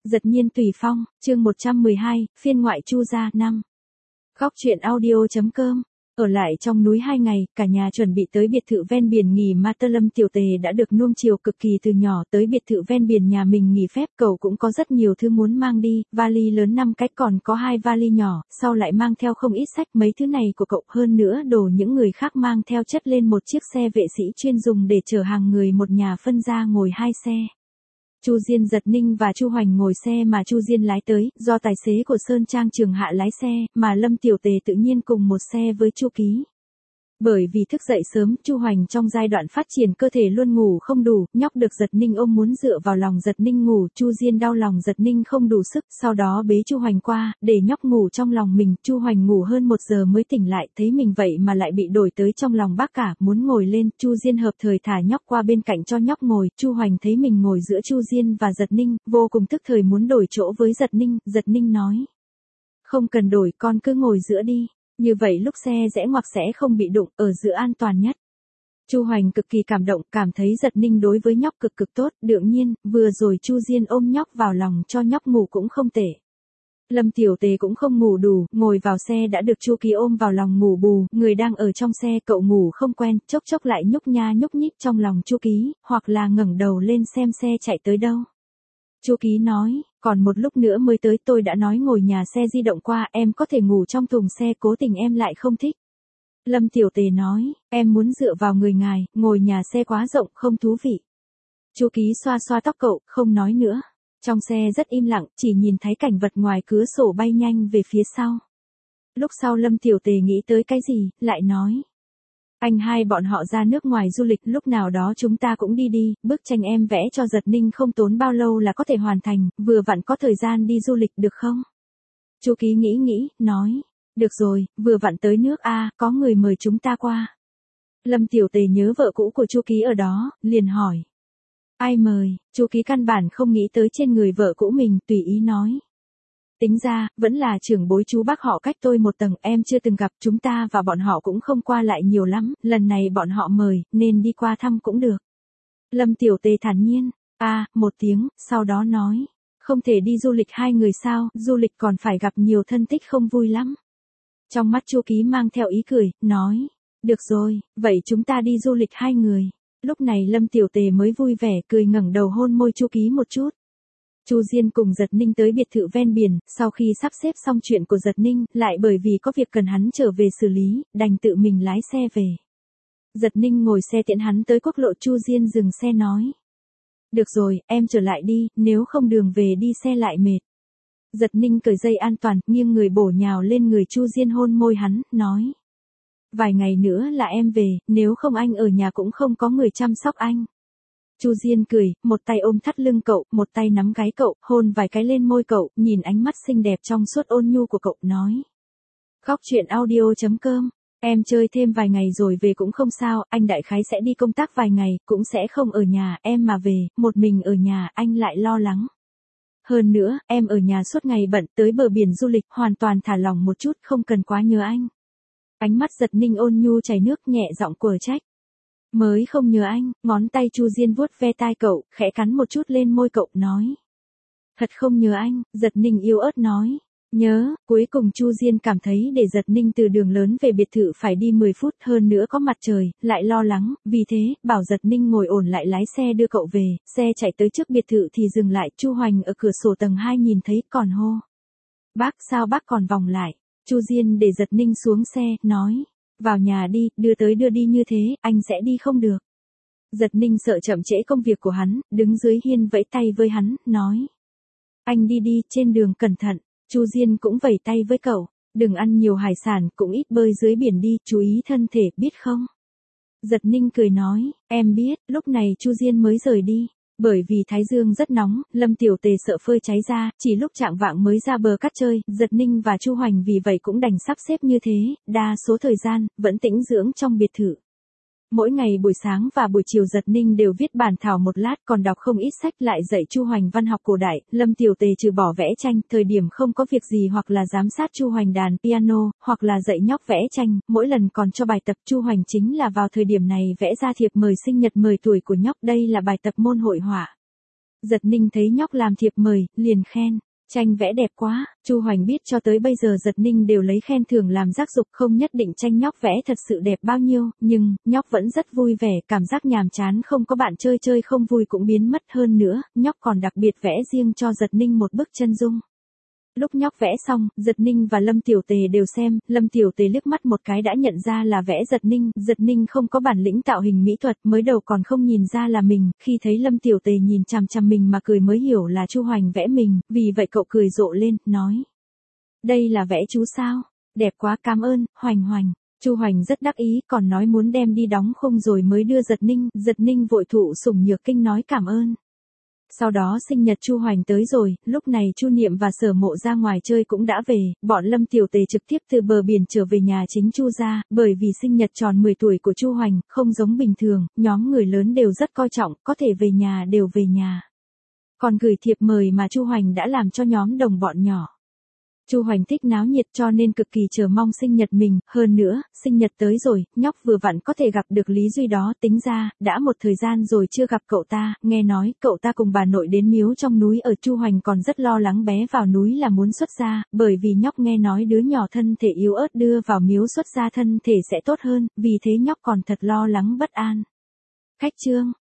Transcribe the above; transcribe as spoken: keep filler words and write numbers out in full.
Giật nhiên tùy phong, chương một trăm mười hai, phiên ngoại Chu gia năm. Góc truyện audio.com. Ở lại trong núi hai ngày, cả nhà chuẩn bị tới biệt thự ven biển nghỉ mà Tơ Lâm tiểu tề đã được nuông chiều cực kỳ từ nhỏ. Tới biệt thự ven biển nhà mình nghỉ phép, cậu cũng có rất nhiều thứ muốn mang đi, vali lớn năm cái còn có hai vali nhỏ, sau lại mang theo không ít sách, mấy thứ này của cậu, hơn nữa đồ những người khác mang theo chất lên một chiếc xe vệ sĩ chuyên dùng để chở hàng người, một nhà phân ra ngồi hai xe. Chu Diên, Giật Ninh và Chu Hoành ngồi xe mà Chu Diên lái tới, do tài xế của Sơn Trang Trường Hạ lái xe, mà Lâm Tiểu Tề tự nhiên cùng một xe với Chu Ký. Bởi vì thức dậy sớm, Chu Hoành trong giai đoạn phát triển cơ thể luôn ngủ không đủ, nhóc được Giật Ninh ôm muốn dựa vào lòng Giật Ninh ngủ, Chu Diên đau lòng Giật Ninh không đủ sức, sau đó bế Chu Hoành qua, để nhóc ngủ trong lòng mình. Chu Hoành ngủ hơn một giờ mới tỉnh lại, thấy mình vậy mà lại bị đổi tới trong lòng bác cả, muốn ngồi lên, Chu Diên hợp thời thả nhóc qua bên cạnh cho nhóc ngồi, Chu Hoành thấy mình ngồi giữa Chu Diên và Giật Ninh, vô cùng tức thời muốn đổi chỗ với Giật Ninh. Giật Ninh nói: "Không cần đổi, con cứ ngồi giữa đi. Như vậy lúc xe rẽ ngoặc sẽ không bị đụng, ở giữa an toàn nhất." Chu Hoành cực kỳ cảm động, cảm thấy Giật Ninh đối với nhóc cực cực tốt, đương nhiên, vừa rồi Chu Diên ôm nhóc vào lòng cho nhóc ngủ cũng không tệ. Lâm Tiểu Tề cũng không ngủ đủ, ngồi vào xe đã được Chu Ký ôm vào lòng ngủ bù, người đang ở trong xe cậu ngủ không quen, chốc chốc lại nhúc nha nhúc nhích trong lòng Chu Ký, hoặc là ngẩng đầu lên xem xe chạy tới đâu. Chu Ký nói: "Còn một lúc nữa mới tới, tôi đã nói ngồi nhà xe di động qua, em có thể ngủ trong thùng xe, cố tình em lại không thích." Lâm Tiểu Tề nói: "Em muốn dựa vào người ngài, ngồi nhà xe quá rộng, không thú vị." Chu Ký xoa xoa tóc cậu, không nói nữa. Trong xe rất im lặng, chỉ nhìn thấy cảnh vật ngoài cửa sổ bay nhanh về phía sau. Lúc sau Lâm Tiểu Tề nghĩ tới cái gì, lại nói: "Anh hai bọn họ ra nước ngoài du lịch, lúc nào đó chúng ta cũng đi đi, bức tranh em vẽ cho Giật Ninh không tốn bao lâu là có thể hoàn thành, vừa vặn có thời gian đi du lịch được không?" Chu Ký nghĩ nghĩ, nói: "Được rồi, vừa vặn tới nước A, có người mời chúng ta qua." Lâm Tiểu Tề nhớ vợ cũ của Chu Ký ở đó, liền hỏi: "Ai mời?" Chu Ký căn bản không nghĩ tới trên người vợ cũ mình, tùy ý nói: "Tính ra, vẫn là trưởng bối chú bác họ cách tôi một tầng, em chưa từng gặp, chúng ta và bọn họ cũng không qua lại nhiều lắm, lần này bọn họ mời, nên đi qua thăm cũng được." Lâm Tiểu Tề thản nhiên: "A," một tiếng, sau đó nói: "Không thể đi du lịch hai người sao, du lịch còn phải gặp nhiều thân thích không vui lắm." Trong mắt Chu Ký mang theo ý cười, nói: "Được rồi, vậy chúng ta đi du lịch hai người." Lúc này Lâm Tiểu Tề mới vui vẻ, cười ngẩng đầu hôn môi Chu Ký một chút. Chu Diên cùng Giật Ninh tới biệt thự ven biển, sau khi sắp xếp xong chuyện của Giật Ninh, lại bởi vì có việc cần hắn trở về xử lý, đành tự mình lái xe về. Giật Ninh ngồi xe tiễn hắn tới quốc lộ, Chu Diên dừng xe nói: "Được rồi, em trở lại đi, nếu không đường về đi xe lại mệt." Giật Ninh cởi dây an toàn, nghiêng người bổ nhào lên người Chu Diên hôn môi hắn, nói: "Vài ngày nữa là em về, nếu không anh ở nhà cũng không có người chăm sóc anh." Chu Diên cười, một tay ôm thắt lưng cậu, một tay nắm gáy cậu, hôn vài cái lên môi cậu, nhìn ánh mắt xinh đẹp trong suốt ôn nhu của cậu, nói: Góc truyện audio.com. "Em chơi thêm vài ngày rồi về cũng không sao, anh đại khái sẽ đi công tác vài ngày, cũng sẽ không ở nhà, em mà về, một mình ở nhà, anh lại lo lắng. Hơn nữa, em ở nhà suốt ngày bận, tới bờ biển du lịch, hoàn toàn thả lỏng một chút, không cần quá nhớ anh." Ánh mắt Giật Ninh ôn nhu chảy nước, nhẹ giọng quở trách: "Mới không nhớ anh." Ngón tay Chu Diên vuốt ve tai cậu, khẽ cắn một chút lên môi cậu, nói: "Thật không nhớ anh." Giật Ninh yếu ớt nói: "Nhớ." Cuối cùng Chu Diên cảm thấy để Giật Ninh từ đường lớn về biệt thự phải đi mười phút, hơn nữa có mặt trời, lại lo lắng, vì thế, bảo Giật Ninh ngồi ổn lại lái xe đưa cậu về. Xe chạy tới trước biệt thự thì dừng lại, Chu Hoành ở cửa sổ tầng hai nhìn thấy, còn hô: "Bác, sao bác còn vòng lại?" Chu Diên để Giật Ninh xuống xe, nói: "Vào nhà đi, đưa tới đưa đi như thế, anh sẽ đi không được." Giật Ninh sợ chậm trễ công việc của hắn, đứng dưới hiên vẫy tay với hắn, nói: "Anh đi đi, trên đường cẩn thận." Chu Diên cũng vẫy tay với cậu: "Đừng ăn nhiều hải sản, cũng ít bơi dưới biển đi, chú ý thân thể, biết không?" Giật Ninh cười nói: "Em biết." Lúc này Chu Diên mới rời đi. Bởi vì thái dương rất nóng, Lâm Tiểu Tề sợ phơi cháy da, chỉ lúc chạng vạng mới ra bờ cát chơi, Giật Ninh và Chu Hoành vì vậy cũng đành sắp xếp như thế, đa số thời gian, vẫn tĩnh dưỡng trong biệt thự. Mỗi ngày buổi sáng và buổi chiều Giật Ninh đều viết bản thảo một lát, còn đọc không ít sách, lại dạy Chu Hoành văn học cổ đại. Lâm Tiểu Tề trừ bỏ vẽ tranh, thời điểm không có việc gì hoặc là giám sát Chu Hoành đàn piano, hoặc là dạy nhóc vẽ tranh, mỗi lần còn cho bài tập. Chu Hoành chính là vào thời điểm này vẽ ra thiệp mời sinh nhật mười tuổi của nhóc, đây là bài tập môn hội họa. Giật Ninh thấy nhóc làm thiệp mời, liền khen. Tranh vẽ đẹp quá. Chu Hoành biết cho tới bây giờ Giật Ninh đều lấy khen thưởng làm giác dục, không nhất định tranh nhóc vẽ thật sự đẹp bao nhiêu, nhưng, nhóc vẫn rất vui vẻ, cảm giác nhàm chán không có bạn chơi chơi không vui cũng biến mất. Hơn nữa, nhóc còn đặc biệt vẽ riêng cho Giật Ninh một bức chân dung. Lúc nhóc vẽ xong, Giật Ninh và Lâm Tiểu Tề đều xem, Lâm Tiểu Tề liếc mắt một cái đã nhận ra là vẽ Giật Ninh, Giật Ninh không có bản lĩnh tạo hình mỹ thuật, mới đầu còn không nhìn ra là mình, khi thấy Lâm Tiểu Tề nhìn chằm chằm mình mà cười mới hiểu là Chu Hoành vẽ mình, vì vậy cậu cười rộ lên, nói. Đây là vẽ chú sao? Đẹp quá, cảm ơn, Hoành Hoành. Chu Hoành rất đắc ý, còn nói muốn đem đi đóng khung rồi mới đưa Giật Ninh, Giật Ninh vội thụ sủng nhược kinh nói cảm ơn. Sau đó sinh nhật Chu Hoành tới rồi, lúc này Chu Niệm và Sở Mộ ra ngoài chơi cũng đã về, bọn Lâm Tiểu Tề trực tiếp từ bờ biển trở về nhà chính Chu gia, bởi vì sinh nhật tròn mười tuổi của Chu Hoành, không giống bình thường, nhóm người lớn đều rất coi trọng, có thể về nhà đều về nhà. Còn gửi thiệp mời mà Chu Hoành đã làm cho nhóm đồng bọn nhỏ. Chu Hoành thích náo nhiệt cho nên cực kỳ chờ mong sinh nhật mình, hơn nữa, sinh nhật tới rồi, nhóc vừa vặn có thể gặp được Lý Duy đó, tính ra, đã một thời gian rồi chưa gặp cậu ta, nghe nói, cậu ta cùng bà nội đến miếu trong núi ở. Chu Hoành còn rất lo lắng bé vào núi là muốn xuất gia, bởi vì nhóc nghe nói đứa nhỏ thân thể yếu ớt đưa vào miếu xuất gia thân thể sẽ tốt hơn, vì thế nhóc còn thật lo lắng bất an. Khách trương.